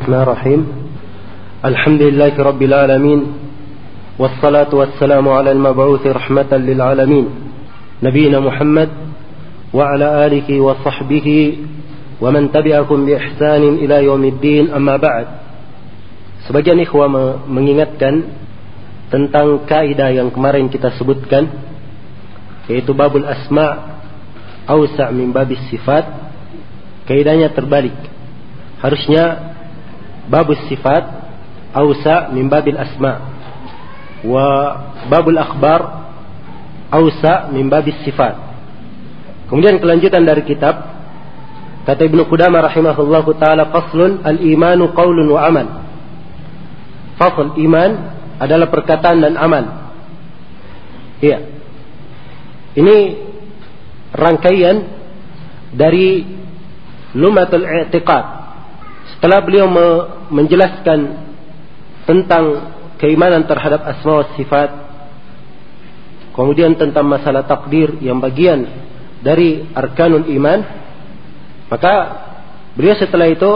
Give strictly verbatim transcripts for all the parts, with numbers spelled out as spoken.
Bismillahirrahmanirrahim. Alhamdulillahi rabbil alamin. Wassalatu wassalamu ala al-mab'uthi rahmatan lil alamin. Nabiyyina Muhammad wa ala alihi wa sahbihi wa man tabi'akum bi ihsanin ila yaumiddin, amma ba'd. Sebagian ikhwah mengingatkan tentang kaidah yang kemarin kita sebutkan, yaitu babul asma' awsa' min babis sifat. Kaidahnya terbalik. Harusnya babus sifat awsa' min babil asma' wa babul akhbar awsa' min babis sifat. Kemudian kelanjutan dari kitab, kata Ibnu Qudamah rahimahullahu taala, faslun al-imanu qaulun wa amal. Fasl, iman adalah perkataan dan amal. Iya. Ini rangkaian dari Lumatul I'tiqad. Setelah beliau menjelaskan tentang keimanan terhadap asma wa sifat, kemudian tentang masalah takdir yang bagian dari arkanul iman, maka beliau setelah itu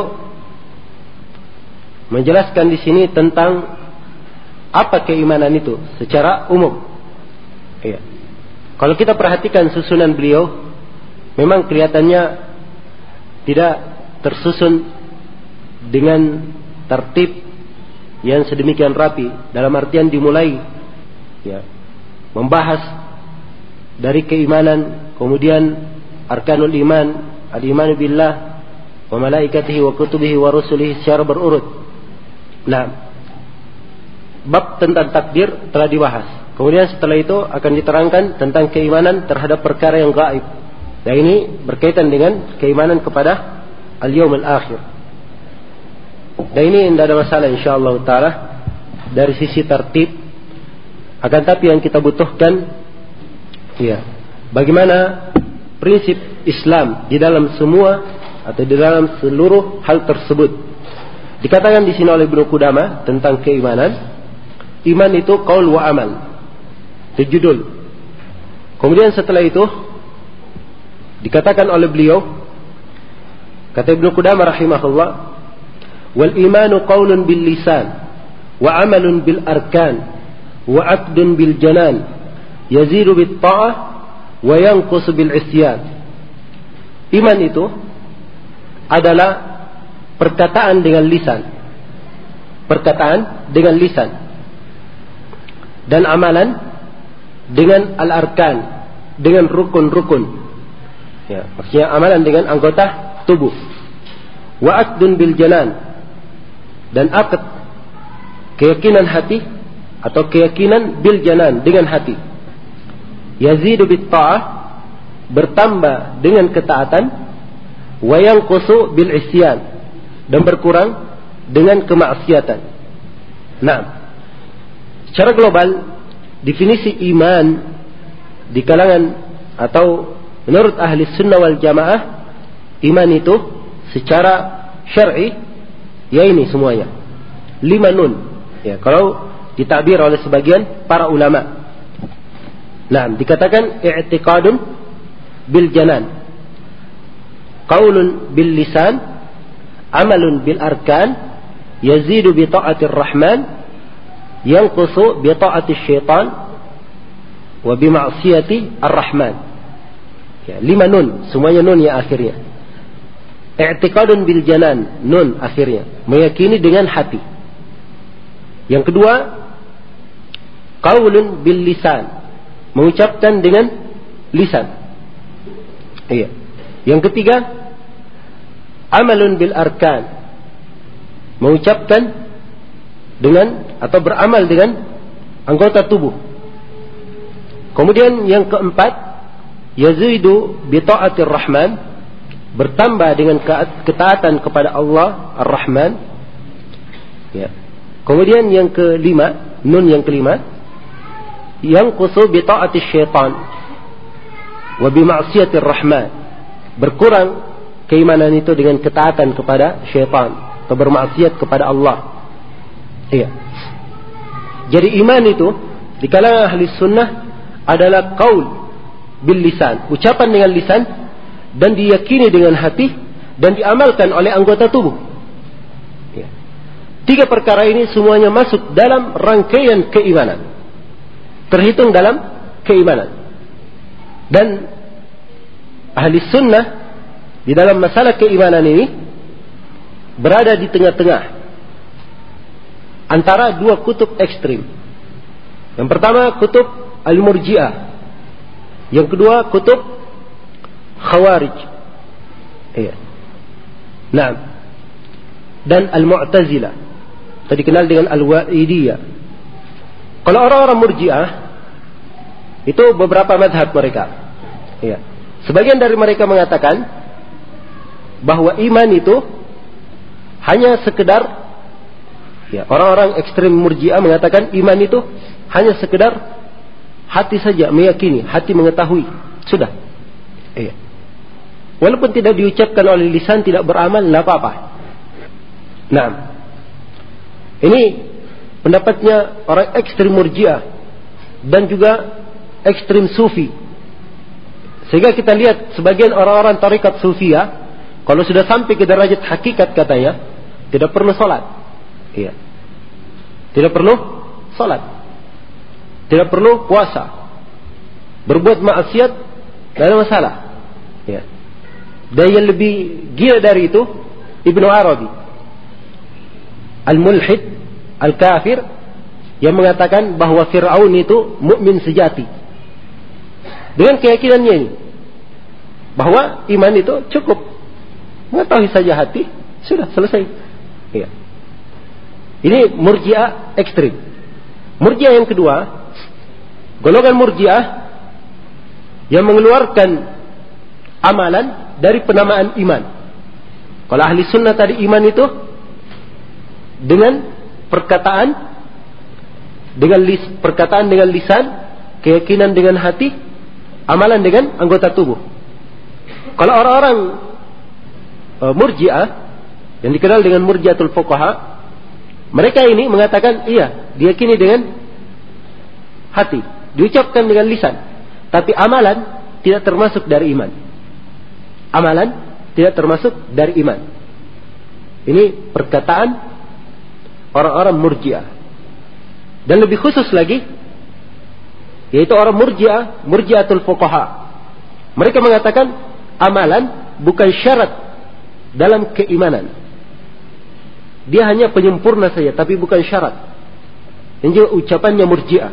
menjelaskan di sini tentang apa keimanan itu secara umum. Iya. Kalau kita perhatikan susunan beliau, memang kelihatannya tidak tersusun dengan tertib yang sedemikian rapi, dalam artian dimulai ya, membahas dari keimanan, kemudian arkanul iman, al-iman billah wa malaikatihi wa kutubihi wa rusulihi secara berurut. Nah, bab tentang takdir telah dibahas. Kemudian setelah itu akan diterangkan tentang keimanan terhadap perkara yang gaib. Dan ini berkaitan dengan keimanan kepada al-yaumil akhir. Dan ini tidak ada masalah insyaallah taala dari sisi tertib. Akan tapi yang kita butuhkan, ya, bagaimana prinsip Islam di dalam semua atau di dalam seluruh hal tersebut. Dikatakan di sini oleh Ibnu Qudamah tentang keimanan, iman itu qaul wa amal. Itu judul. Kemudian setelah itu dikatakan oleh beliau, kata Ibnu Qudamah rahimahullah, wal imanu qaulun bil lisan wa amalun bil arkan wa aqdun bil janan yazidu bit ta'ah wa yanqusu bil isyan. Iman itu adalah perkataan dengan lisan, perkataan dengan lisan, dan amalan dengan al-arkan, dengan rukun-rukun. Ya, maksudnya amalan dengan anggota tubuh. Wa aqdun bil janan, dan akad keyakinan hati atau keyakinan bil janan dengan hati. Yazidu bit ta'ah, bertambah dengan ketaatan, wa yanqusu bil isyan, dan berkurang dengan kemaksiatan. Nah, secara global definisi iman di kalangan atau menurut ahli sunnah wal jamaah, iman itu secara syar'i ya ini semuanya lima nun, ya, kalau ditakbir oleh sebagian para ulama. Nah, dikatakan i'tiqadun bil janan, qaulun bil lisan, amalun bil arkan, yazidu bi ta'atir rahman, yanqusu bi ta'atis syaitan, wa bi ma'siyati ar-rahman. Ya, lima nun, semuanya nun ya akhirnya. I'tiqadun bil janan, nun akhirnya, meyakini dengan hati. Yang kedua, qaulun bil lisan, mengucapkan dengan lisan. Iya. Yang ketiga, amalun bil arkan, mengucapkan dengan atau beramal dengan anggota tubuh. Kemudian yang keempat, yazidu bi ta'atir rahman, bertambah dengan ketaatan kepada Allah Ar-Rahman. Ya. Kemudian yang kelima, nun yang kelima, yanqusu bi ta'ati syaitan wa bi ma'siyatir rahman, berkurang keimanan itu dengan ketaatan kepada syaitan atau bermaksiat kepada Allah. Iya. Jadi iman itu di kalangan ahli sunnah adalah qaul bil lisan, ucapan dengan lisan, dan diyakini dengan hati, dan diamalkan oleh anggota tubuh. Ya. Tiga perkara ini semuanya masuk dalam rangkaian keimanan, terhitung dalam keimanan. Dan ahli sunnah di dalam masalah keimanan ini berada di tengah-tengah antara dua kutub ekstrim. Yang pertama kutub al-murji'ah, yang kedua kutub khawarij. Iya. Nah, dan al-mu'tazilah, tadi dikenal dengan al-wa'idiyah. Kalau orang-orang murji'ah itu beberapa madhab mereka. Iya. Sebagian dari mereka mengatakan bahwa iman itu hanya sekedar, ya, orang-orang ekstrem murji'ah mengatakan iman itu hanya sekedar hati saja meyakini, hati mengetahui, sudah. Iya. Walaupun tidak diucapkan oleh lisan, tidak beramal, tidak apa-apa. Nah, ini pendapatnya orang ekstrem murji'ah dan juga ekstrem sufi. Sehingga kita lihat sebagian orang-orang tarekat sufiyah, kalau sudah sampai ke derajat hakikat katanya, tidak perlu sholat. Iya. Tidak perlu sholat. Tidak perlu puasa. Berbuat maksiat, tidak ada masalah. Iya. Dan yang lebih gila dari itu, Ibnu Arabi, al-mulhid, al-kafir, yang mengatakan bahwa Fir'aun itu mukmin sejati. Dengan keyakinannya ini, bahwa iman itu cukup mengetahui saja hati, sudah selesai. Iya. Ini murji'ah ekstrim. Murji'ah yang kedua, golongan murji'ah yang mengeluarkan amalan dari penamaan iman. Kalau ahli sunnah tadi iman itu dengan perkataan, dengan lis, perkataan dengan lisan, keyakinan dengan hati, amalan dengan anggota tubuh. Kalau orang-orang uh, murji'ah yang dikenal dengan murji'atul fuqaha, mereka ini mengatakan iya, diyakini dengan hati, diucapkan dengan lisan, tapi amalan tidak termasuk dari iman. Amalan tidak termasuk dari iman. Ini perkataan orang-orang murji'ah. Dan lebih khusus lagi, yaitu orang murji'ah, murji'atul fuqaha. Mereka mengatakan amalan bukan syarat dalam keimanan. Dia hanya penyempurna saja, tapi bukan syarat. Ini ucapannya murji'ah.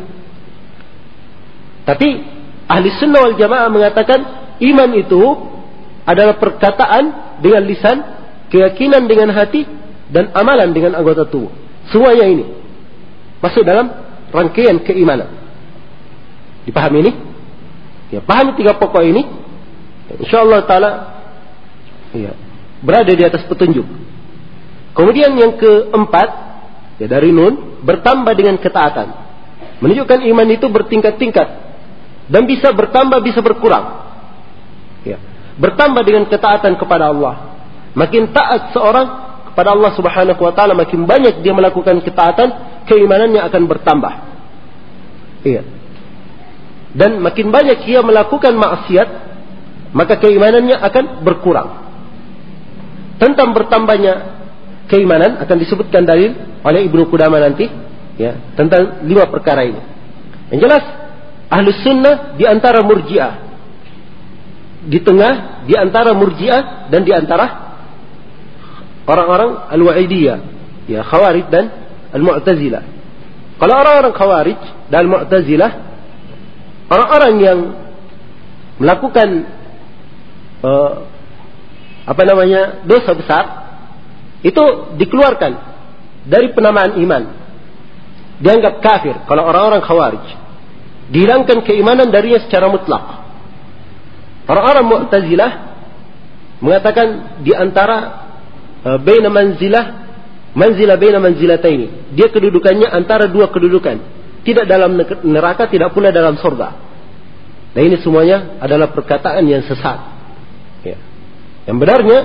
Tapi ahli sunnah wal jamaah mengatakan iman itu adalah perkataan dengan lisan, keyakinan dengan hati, dan amalan dengan anggota tubuh. Semuanya ini masuk dalam rangkaian keimanan. Dipahami ini? Ya, pahami tiga pokok ini, insyaallah taala, ya, berada di atas petunjuk. Kemudian yang keempat, ya, dari nun, bertambah dengan ketaatan. Menunjukkan iman itu bertingkat-tingkat dan bisa bertambah, bisa berkurang. Ya, bertambah dengan ketaatan kepada Allah. Makin taat seorang kepada Allah Subhanahu wa taala, makin banyak dia melakukan ketaatan, keimanannya akan bertambah. Iya. Dan makin banyak dia melakukan maksiat, maka keimanannya akan berkurang. Tentang bertambahnya keimanan akan disebutkan dalil oleh Ibnu Qudamah nanti, ya, tentang lima perkara ini. Yang jelas Ahlus Sunnah di antara Murji'ah, di tengah di antara Murji'ah dan di antara orang-orang Al-Wa'idiyah, ya, Khawarij dan Al-Mu'tazilah. Kalau orang-orang Khawarij dan Al-Mu'tazilah, orang-orang yang melakukan uh, apa namanya dosa besar, itu dikeluarkan dari penamaan iman, dianggap kafir. Kalau orang-orang Khawarij, dihilangkan keimanan darinya secara mutlak. Orang-orang Mu'tazilah mengatakan di antara uh, baina manzilah manzilah baina manzilataini, dia kedudukannya antara dua kedudukan, tidak dalam neraka, tidak pula dalam surga. Nah, ini semuanya adalah perkataan yang sesat, ya. Yang benarnya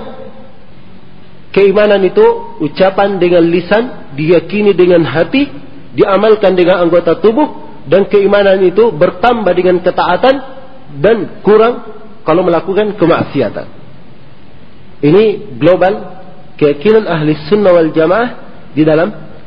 keimanan itu ucapan dengan lisan, diyakini dengan hati, diamalkan dengan anggota tubuh, dan keimanan itu bertambah dengan ketaatan dan kurang kalau melakukan kemaksiatan. Ini global keyakinan ahli sunnah wal jamaah di dalam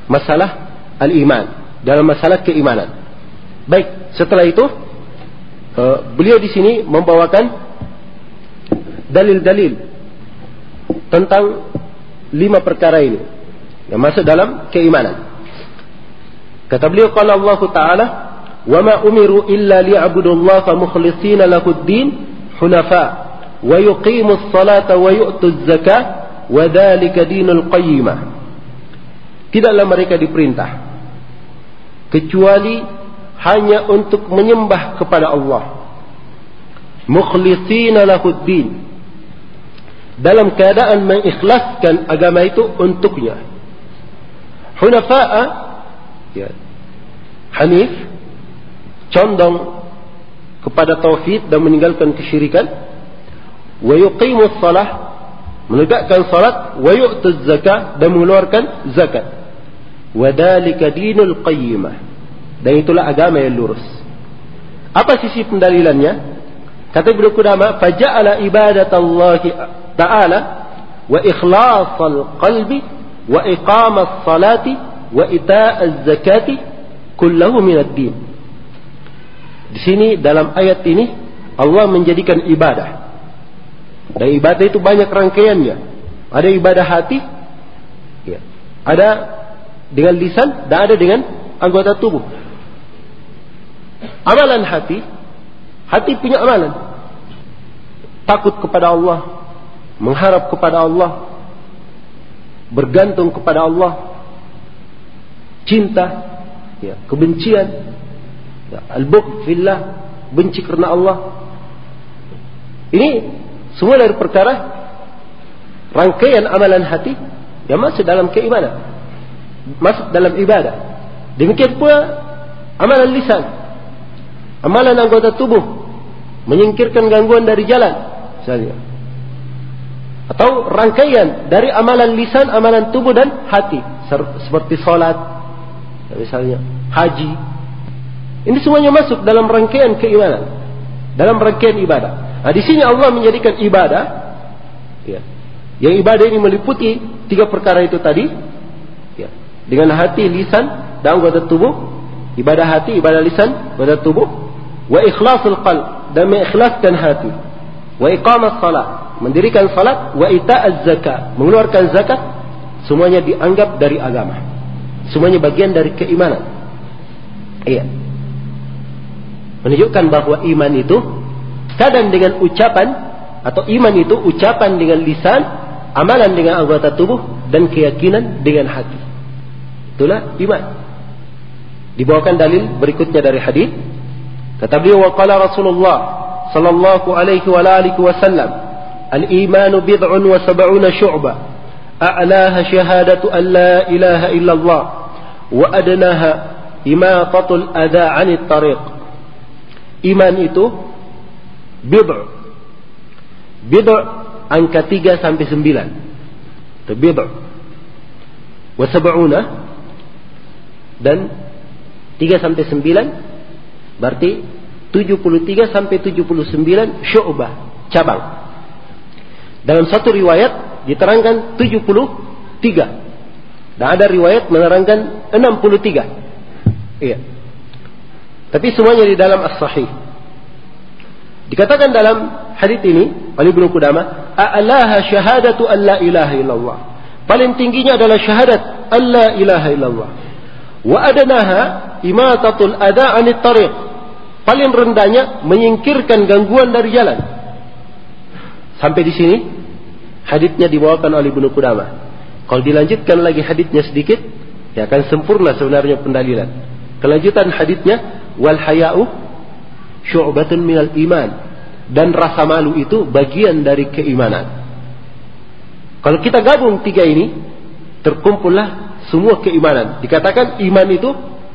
masalah al-iman, dalam masalah keimanan. Baik, setelah itu uh, beliau di sini membawakan dalil-dalil tentang lima perkara ini yang masuk dalam keimanan. Kata beliau, qala Allah Ta'ala, "Wa ma umiru illa liya'budullaha mukhlishina lahud-din hunafa wa yuqimus salata wa yu'tuz zakah wa dzalika dinul qayyimah." Tidaklah mereka diperintah kecuali hanya untuk menyembah kepada Allah, mukhlishina lahud-din, dalam keadaan mengikhlaskan agama itu untuknya. Hunafa'a, ya, hanif, condong kepada tauhid dan meninggalkan kesyirikan. Wa yuqimus salah, menegakkan salat. Wa yu'tuz zakah, dan mengeluarkan zakat. Wa dzalika dinul qayyimah, dan itulah agama yang lurus. Apa sisi pendalilannya? Kata Ibnu Qudamah, faja'ala ibadatallahi ta'ala wa ikhlasul qalbi wa iqamas salati wa ita'az zakati kullahu minad din. Di sini dalam ayat ini Allah menjadikan ibadah. Dan ibadah itu banyak rangkaiannya. Ada ibadah hati, ya, ada dengan lisan, dan ada dengan anggota tubuh. Amalan hati, hati punya amalan. Takut kepada Allah, mengharap kepada Allah, bergantung kepada Allah, cinta, ya, kebencian, ya, al-bughd fillah, benci karena Allah. Ini semua dari perkara rangkaian amalan hati yang masuk dalam keimanan, masuk dalam ibadah. Demikian pula amalan lisan, amalan anggota tubuh, menyingkirkan gangguan dari jalan misalnya, atau rangkaian dari amalan lisan, amalan tubuh dan hati, seperti salat misalnya, haji. Ini semuanya masuk dalam rangkaian keimanan, dalam rangkaian ibadah. Nah, di sini Allah menjadikan ibadah, ya, yang ibadah ini meliputi tiga perkara itu tadi, ya, dengan hati, lisan, dan anggota tubuh. Ibadah hati, ibadah lisan, ibadah tubuh. Wa ikhlasul qalb, dan mengikhlaskan hati. Wa iqamas salat, mendirikan salat. Wa ita'az zakat, mengeluarkan zakat. Semuanya dianggap dari agama, semuanya bagian dari keimanan. Iya, menunjukkan bahwa iman itu kadang dengan ucapan, atau iman itu ucapan dengan lisan, amalan dengan anggota tubuh, dan keyakinan dengan hati. Itulah iman. Dibawakan dalil berikutnya dari hadis. Kata beliau, wa qala Rasulullah sallallahu alaihi wa alihi wasallam, al-imanu bid'un wa sab'una syu'bah, a'laha syahadatu an la ilaha illallah, wa adnaha imatatul adha 'anit tariq. Iman itu bid'. Bid' angka tiga sampai sembilan. Itu bid'. Wa sab'una, dan tiga sampai sembilan berarti tujuh puluh tiga sampai tujuh puluh sembilan syu'bah, cabang. Dalam satu riwayat diterangkan tujuh puluh tiga, dan ada riwayat menerangkan enam puluh tiga. Iya. Tapi semuanya di dalam as-sahih. Dikatakan dalam hadits ini oleh Ibnu Qudamah, a'laha syahadatu an la ilaha illallah. Paling tingginya adalah syahadat an la ilaha illallah. Wa adnaha imatatul adha 'anit tariq. Paling rendahnya menyingkirkan gangguan dari jalan. Sampai di sini haditsnya dibawakan oleh Ibnu Qudamah. Kalau dilanjutkan lagi haditsnya sedikit, ya akan sempurna sebenarnya pendalilan. Kelanjutan haditsnya, wal haya'u syu'batun minal iman, dan rasa malu itu bagian dari keimanan. Kalau kita gabung tiga ini, terkumpullah semua keimanan. Dikatakan iman itu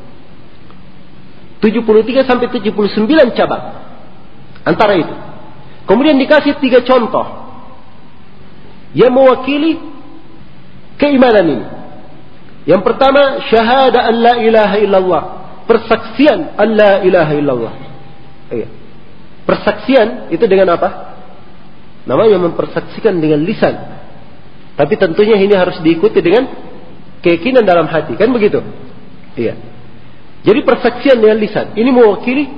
tujuh puluh tiga sampai tujuh puluh sembilan cabang antara itu. Kemudian dikasih tiga contoh yang mewakili keimanan ini. Yang pertama, syahada an la ilaha illallah, persaksian an la ilaha illallah. Iya. Persaksian itu dengan apa? Namanya mempersaksikan dengan lisan. Tapi tentunya ini harus diikuti dengan keyakinan dalam hati, kan begitu? Iya. Jadi persaksian dengan lisan ini mewakili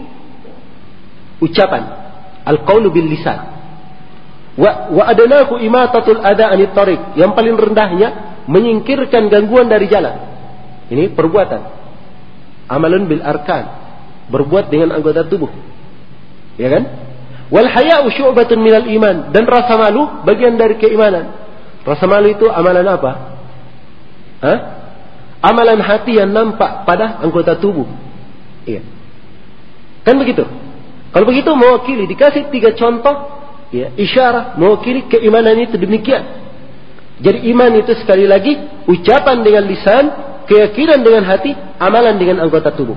ucapan, al-qaulu bil lisan. Wa wa adnahu imatatul adha anit tariq, yang paling rendahnya menyingkirkan gangguan dari jalan. Ini perbuatan. Amalun bil arkan, berbuat dengan anggota tubuh. Ya kan? Wal haya'u syu'batun minal iman, dan rasa malu bagian dari keimanan. Rasa malu itu amalan apa? Hah? Amalan hati yang nampak pada anggota tubuh. Iya. Kan begitu? Kalau begitu mewakili, dikasih tiga contoh, ya, isyarat mewakili keimanan itu demikian. Jadi iman itu sekali lagi ucapan dengan lisan, keyakinan dengan hati, amalan dengan anggota tubuh.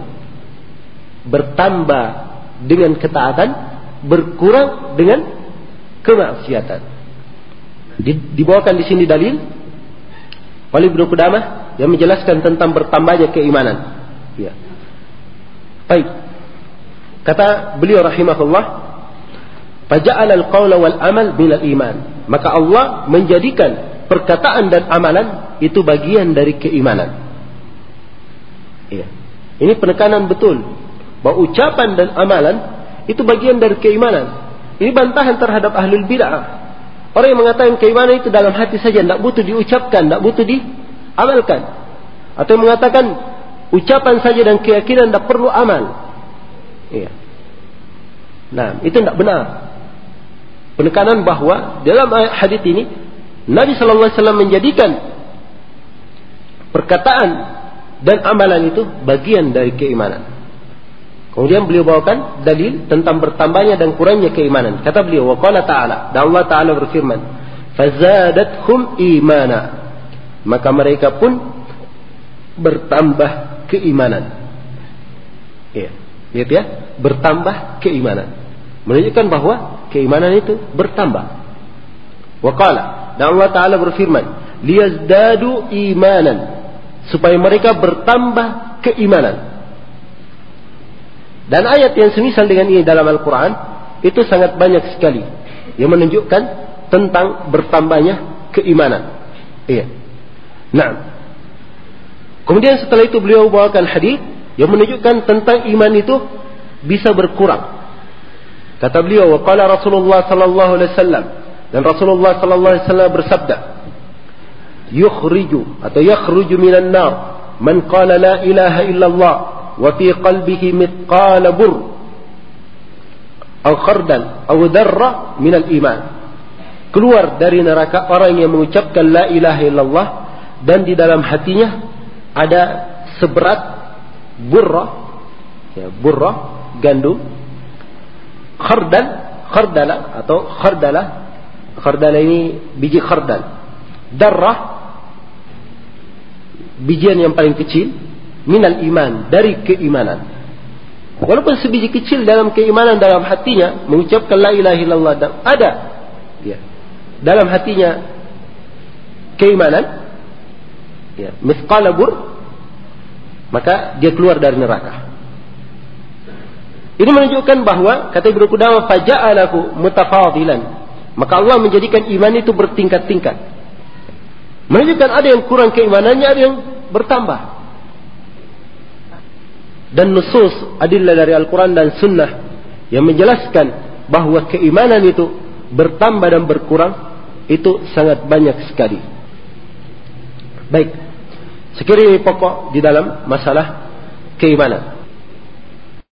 Bertambah dengan ketaatan, berkurang dengan kemaksiatan. Dibawakan di sini dalil oleh Ibnu Qudamah yang menjelaskan tentang bertambahnya keimanan. Ya. Baik. Kata beliau rahimahullah, faja'ala al-qawla wal amal minal iman. Maka Allah menjadikan perkataan dan amalan itu bagian dari keimanan. Ya. Ini penekanan betul bahwa ucapan dan amalan itu bagian dari keimanan. Ini bantahan terhadap ahlul bid'ah. Orang yang mengatakan keimanan itu dalam hati saja, tidak butuh diucapkan, tidak butuh diamalkan. Atau yang mengatakan ucapan saja dan keyakinan tidak perlu amal. Iya. Nah, itu tidak benar. Penekanan bahwa dalam hadis ini Nabi Sallallahu Alaihi Wasallam menjadikan perkataan dan amalan itu bagian dari keimanan. Kemudian beliau bawakan dalil tentang bertambahnya dan kurangnya keimanan. Kata beliau, wa qala ta'ala, dan Allah Ta'ala berfirman, fazadathum imana, maka mereka pun bertambah keimanan. Ya, lihat ya, bertambah keimanan, menunjukkan bahwa keimanan itu bertambah. Wa qala, dan Allah Ta'ala berfirman, liyazdadu imanan, supaya mereka bertambah keimanan. Dan ayat yang semisal dengan ini dalam Al-Quran itu sangat banyak sekali yang menunjukkan tentang bertambahnya keimanan. Iya. Nah, kemudian setelah itu beliau bawakan hadis yang menunjukkan tentang iman itu bisa berkurang. Kata beliau, wa qala Rasulullah sallallahu alaihi wasallam, dan Rasulullah sallallahu alaihi wasallam bersabda, yukhriju atau yakhruju minan nar man qala la ilaha illallah wa fi qalbihi mithqala bur aw khardal aw darra min al-iman. Keluar dari neraka orang yang mengucapkan la ilaha illallah dan di dalam hatinya ada seberat burra, ya, burra gandum, khardal, khardala atau khardala, khardala ini biji khardal, darrah bijian yang paling kecil, minal iman, dari keimanan. Walaupun sebiji kecil dalam keimanan dalam hatinya mengucapkan la ilaha illallah, dan ada ya dalam hatinya keimanan, ya, mithqala bur, maka dia keluar dari neraka. Ini menunjukkan bahwa kata Ibnu Qudamah, faja'alahu mutafadilan, maka Allah menjadikan iman itu bertingkat-tingkat. Menunjukkan ada yang kurang keimanannya, ada yang bertambah. Dan nusus adillah dari Al-Quran dan Sunnah yang menjelaskan bahwa keimanan itu bertambah dan berkurang itu sangat banyak sekali. Baik, sekiranya pokok di dalam masalah keimanan.